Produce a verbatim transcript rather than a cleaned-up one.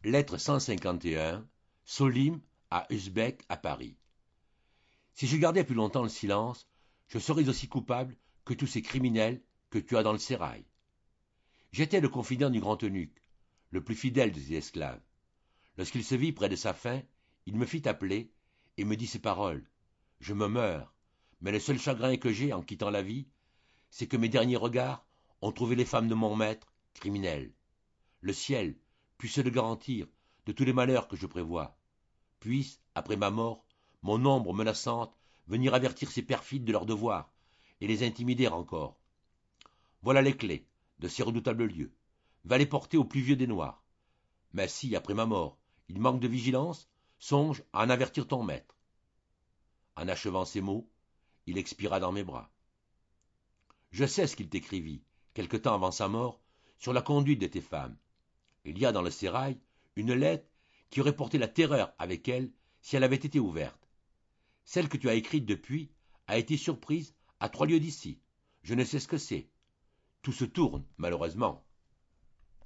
Lettre cent cinquante et un, Solim à Usbek à Paris. Si je gardais plus longtemps le silence, je serais aussi coupable que tous ces criminels que tu as dans le sérail. J'étais le confident du grand eunuque, le plus fidèle de ses esclaves. Lorsqu'il se vit près de sa fin, il me fit appeler et me dit ces paroles. Je me meurs, mais le seul chagrin que j'ai en quittant la vie, c'est que mes derniers regards ont trouvé les femmes de mon maître criminelles. Le ciel puisse le garantir de tous les malheurs que je prévois. Puisse, après ma mort, mon ombre menaçante venir avertir ces perfides de leur devoir et les intimider encore. Voilà les clés de ces redoutables lieux. Va les porter au plus vieux des Noirs. Mais si, après ma mort, il manque de vigilance, songe à en avertir ton maître. En achevant ces mots, il expira dans mes bras. Je sais ce qu'il t'écrivit, quelque temps avant sa mort, sur la conduite de tes femmes. Il y a dans le sérail une lettre qui aurait porté la terreur avec elle si elle avait été ouverte. Celle que tu as écrite depuis a été surprise à trois lieues d'ici. Je ne sais ce que c'est. Tout se tourne, malheureusement,